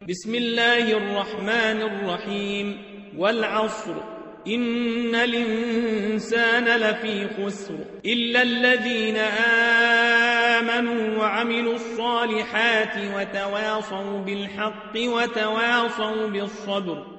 بسم الله الرحمن الرحيم والعصر إن الإنسان لفي خسر إلا الذين آمنوا وعملوا الصالحات وتواصوا بالحق وتواصوا بالصبر